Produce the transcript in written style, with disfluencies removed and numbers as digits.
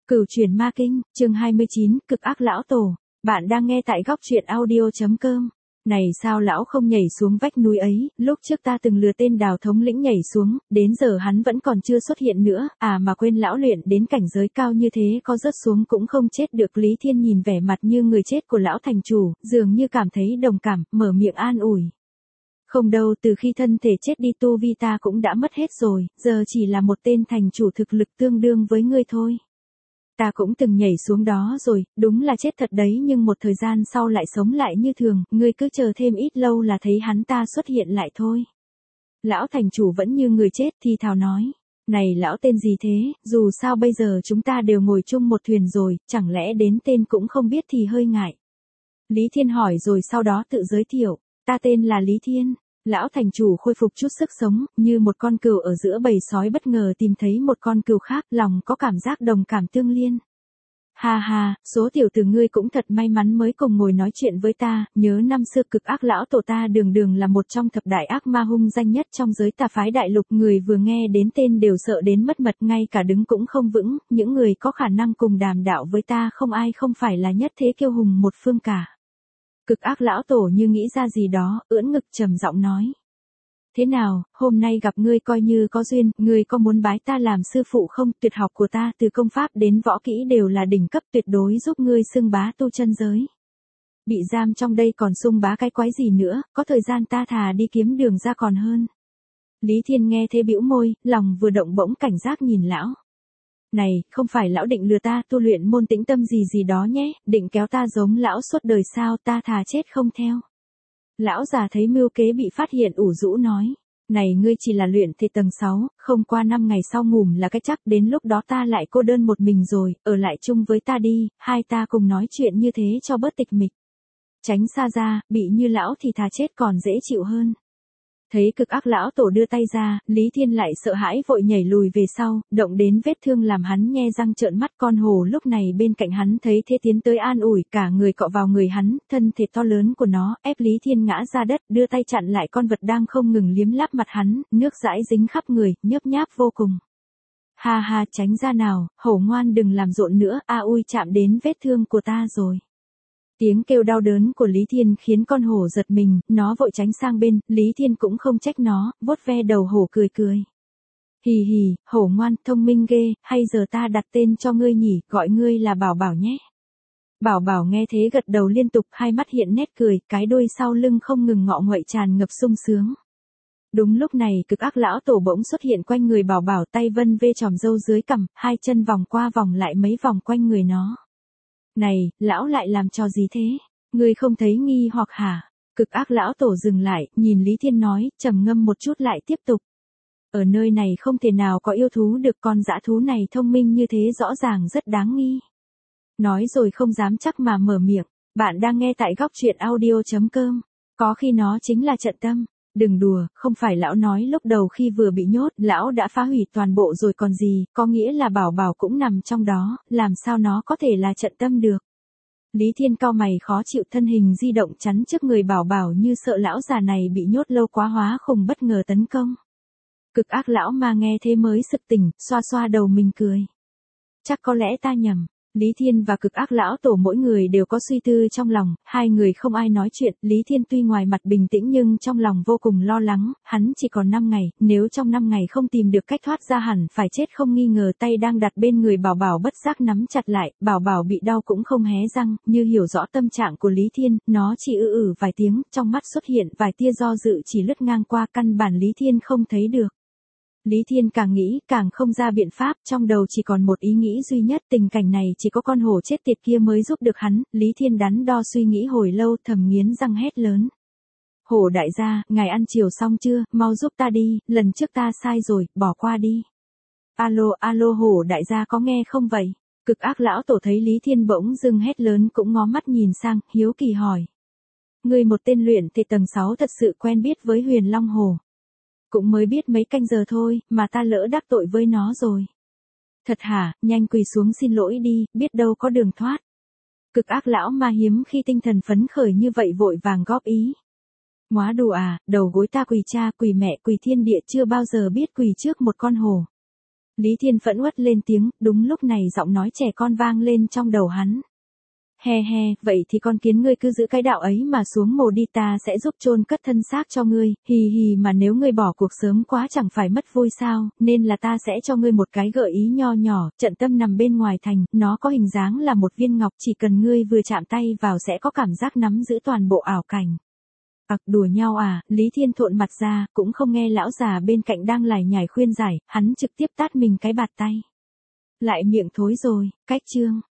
Cửu chuyển ma kinh, chương 29, cực ác lão tổ. Bạn đang nghe tại góc truyện audio.com. Này sao lão không nhảy xuống vách núi ấy, lúc trước ta từng lừa tên Đào thống lĩnh nhảy xuống, đến giờ hắn vẫn còn chưa xuất hiện nữa, mà quên lão luyện đến cảnh giới cao như thế có rớt xuống cũng không chết được. Lý Thiên nhìn vẻ mặt như người chết của lão thành chủ, dường như cảm thấy đồng cảm, mở miệng an ủi. Không đâu, từ khi thân thể chết đi tu vi ta cũng đã mất hết rồi, giờ chỉ là một tên thành chủ thực lực tương đương với ngươi thôi. Ta cũng từng nhảy xuống đó rồi, đúng là chết thật đấy, nhưng một thời gian sau lại sống lại như thường, ngươi cứ chờ thêm ít lâu là thấy hắn ta xuất hiện lại thôi. Lão thành chủ vẫn như người chết thì thào nói. Này lão tên gì thế, dù sao bây giờ chúng ta đều ngồi chung một thuyền rồi, chẳng lẽ đến tên cũng không biết thì hơi ngại. Lý Thiên hỏi rồi sau đó tự giới thiệu, ta tên là Lý Thiên. Lão thành chủ khôi phục chút sức sống, như một con cừu ở giữa bầy sói bất ngờ tìm thấy một con cừu khác, lòng có cảm giác đồng cảm tương liên. Ha ha, số tiểu tử ngươi cũng thật may mắn mới cùng ngồi nói chuyện với ta, nhớ năm xưa cực ác lão tổ ta đường đường là một trong thập đại ác ma hung danh nhất trong giới tà phái đại lục, người vừa nghe đến tên đều sợ đến mất mật, ngay cả đứng cũng không vững, những người có khả năng cùng đàm đạo với ta không ai không phải là nhất thế kiêu hùng một phương cả. Cực ác lão tổ như nghĩ ra gì đó, ưỡn ngực trầm giọng nói. Thế nào, hôm nay gặp ngươi coi như có duyên, ngươi có muốn bái ta làm sư phụ không? Tuyệt học của ta từ công pháp đến võ kỹ đều là đỉnh cấp, tuyệt đối giúp ngươi xưng bá tu chân giới. Bị giam trong đây còn xung bá cái quái gì nữa, có thời gian ta thà đi kiếm đường ra còn hơn. Lý Thiên nghe thế bĩu môi, lòng vừa động bỗng cảnh giác nhìn lão. Này, không phải lão định lừa ta tu luyện môn tĩnh tâm gì gì đó nhé, định kéo ta giống lão suốt đời sao, ta thà chết không theo. Lão già thấy mưu kế bị phát hiện ủ rũ nói. Này ngươi chỉ là luyện thể tầng 6, không qua 5 ngày sau ngủm là cái chắc, đến lúc đó ta lại cô đơn một mình rồi, ở lại chung với ta đi, hai ta cùng nói chuyện như thế cho bớt tịch mịch. Tránh xa ra, bị như lão thì thà chết còn dễ chịu hơn. Thấy cực ác lão tổ đưa tay ra, Lý Thiên lại sợ hãi vội nhảy lùi về sau, động đến vết thương làm hắn nhe răng trợn mắt. Con hổ lúc này bên cạnh hắn thấy thế tiến tới an ủi, cả người cọ vào người hắn, thân thể to lớn của nó ép Lý Thiên ngã ra đất, đưa tay chặn lại con vật đang không ngừng liếm láp mặt hắn, nước dãi dính khắp người, nhớp nháp vô cùng. Ha ha, tránh ra nào, hổ ngoan đừng làm rộn nữa, ui chạm đến vết thương của ta rồi. Tiếng kêu đau đớn của Lý Thiên khiến con hổ giật mình, nó vội tránh sang bên, Lý Thiên cũng không trách nó, vuốt ve đầu hổ cười cười. Hì hì, hổ ngoan, thông minh ghê, hay giờ ta đặt tên cho ngươi nhỉ, gọi ngươi là Bảo Bảo nhé. Bảo Bảo nghe thế gật đầu liên tục, hai mắt hiện nét cười, cái đuôi sau lưng không ngừng ngọ nguậy tràn ngập sung sướng. Đúng lúc này cực ác lão tổ bỗng xuất hiện quanh người Bảo Bảo, tay vân vê chòm râu dưới cằm, hai chân vòng qua vòng lại mấy vòng quanh người nó. Này, lão lại làm trò gì thế? Ngươi không thấy nghi hoặc hả? Cực ác lão tổ dừng lại, nhìn Lý Thiên nói, trầm ngâm một chút lại tiếp tục. Ở nơi này không thể nào có yêu thú được, con dã thú này thông minh như thế rõ ràng rất đáng nghi. Nói rồi không dám chắc mà mở miệng, bạn đang nghe tại góc truyện audio.com, có khi nó chính là trận tâm. Đừng đùa, không phải lão nói lúc đầu khi vừa bị nhốt, lão đã phá hủy toàn bộ rồi còn gì, có nghĩa là Bảo Bảo cũng nằm trong đó, làm sao nó có thể là trận tâm được. Lý Thiên cau mày khó chịu, thân hình di động chắn trước người Bảo Bảo như sợ lão già này bị nhốt lâu quá hóa khủng bất ngờ tấn công. Cực ác lão mà nghe thế mới sực tỉnh, xoa xoa đầu mình cười. Chắc có lẽ ta nhầm. Lý Thiên và cực ác lão tổ mỗi người đều có suy tư trong lòng, hai người không ai nói chuyện, Lý Thiên tuy ngoài mặt bình tĩnh nhưng trong lòng vô cùng lo lắng, hắn chỉ còn 5 ngày, nếu trong 5 ngày không tìm được cách thoát ra hẳn phải chết không nghi ngờ. Tay đang đặt bên người Bảo Bảo bất giác nắm chặt lại, Bảo Bảo bị đau cũng không hé răng, như hiểu rõ tâm trạng của Lý Thiên, nó chỉ vài tiếng, trong mắt xuất hiện vài tia do dự chỉ lướt ngang qua, căn bản Lý Thiên không thấy được. Lý Thiên càng nghĩ càng không ra biện pháp, trong đầu chỉ còn một ý nghĩ duy nhất, tình cảnh này chỉ có con hổ chết tiệt kia mới giúp được hắn. Lý Thiên đắn đo suy nghĩ hồi lâu, thầm nghiến răng hét lớn. Hổ đại gia, ngài ăn chiều xong chưa, mau giúp ta đi, lần trước ta sai rồi, bỏ qua đi. Alo hổ đại gia có nghe không vậy? Cực ác lão tổ thấy Lý Thiên bỗng dưng hét lớn cũng ngó mắt nhìn sang, hiếu kỳ hỏi. Ngươi một tên luyện thể tầng 6 thật sự quen biết với Huyền Long Hổ. Cũng mới biết mấy canh giờ thôi, mà ta lỡ đắc tội với nó rồi. Thật hả, nhanh quỳ xuống xin lỗi đi, biết đâu có đường thoát. Cực ác lão ma hiếm khi tinh thần phấn khởi như vậy vội vàng góp ý. Móa đùa đầu gối ta quỳ cha, quỳ mẹ, quỳ thiên địa, chưa bao giờ biết quỳ trước một con hổ. Lý Thiên phẫn uất lên tiếng, đúng lúc này giọng nói trẻ con vang lên trong đầu hắn. He he, vậy thì con kiến ngươi cứ giữ cái đạo ấy mà xuống mồ đi, ta sẽ giúp chôn cất thân xác cho ngươi, hì hì, mà nếu ngươi bỏ cuộc sớm quá chẳng phải mất vui sao, nên là ta sẽ cho ngươi một cái gợi ý nho nhỏ, trận tâm nằm bên ngoài thành, nó có hình dáng là một viên ngọc, chỉ cần ngươi vừa chạm tay vào sẽ có cảm giác nắm giữ toàn bộ ảo cảnh. Đùa nhau à, Lý Thiên thộn mặt ra, cũng không nghe lão già bên cạnh đang lải nhải khuyên giải, hắn trực tiếp tát mình cái bạt tay. Lại miệng thối rồi, cách chương.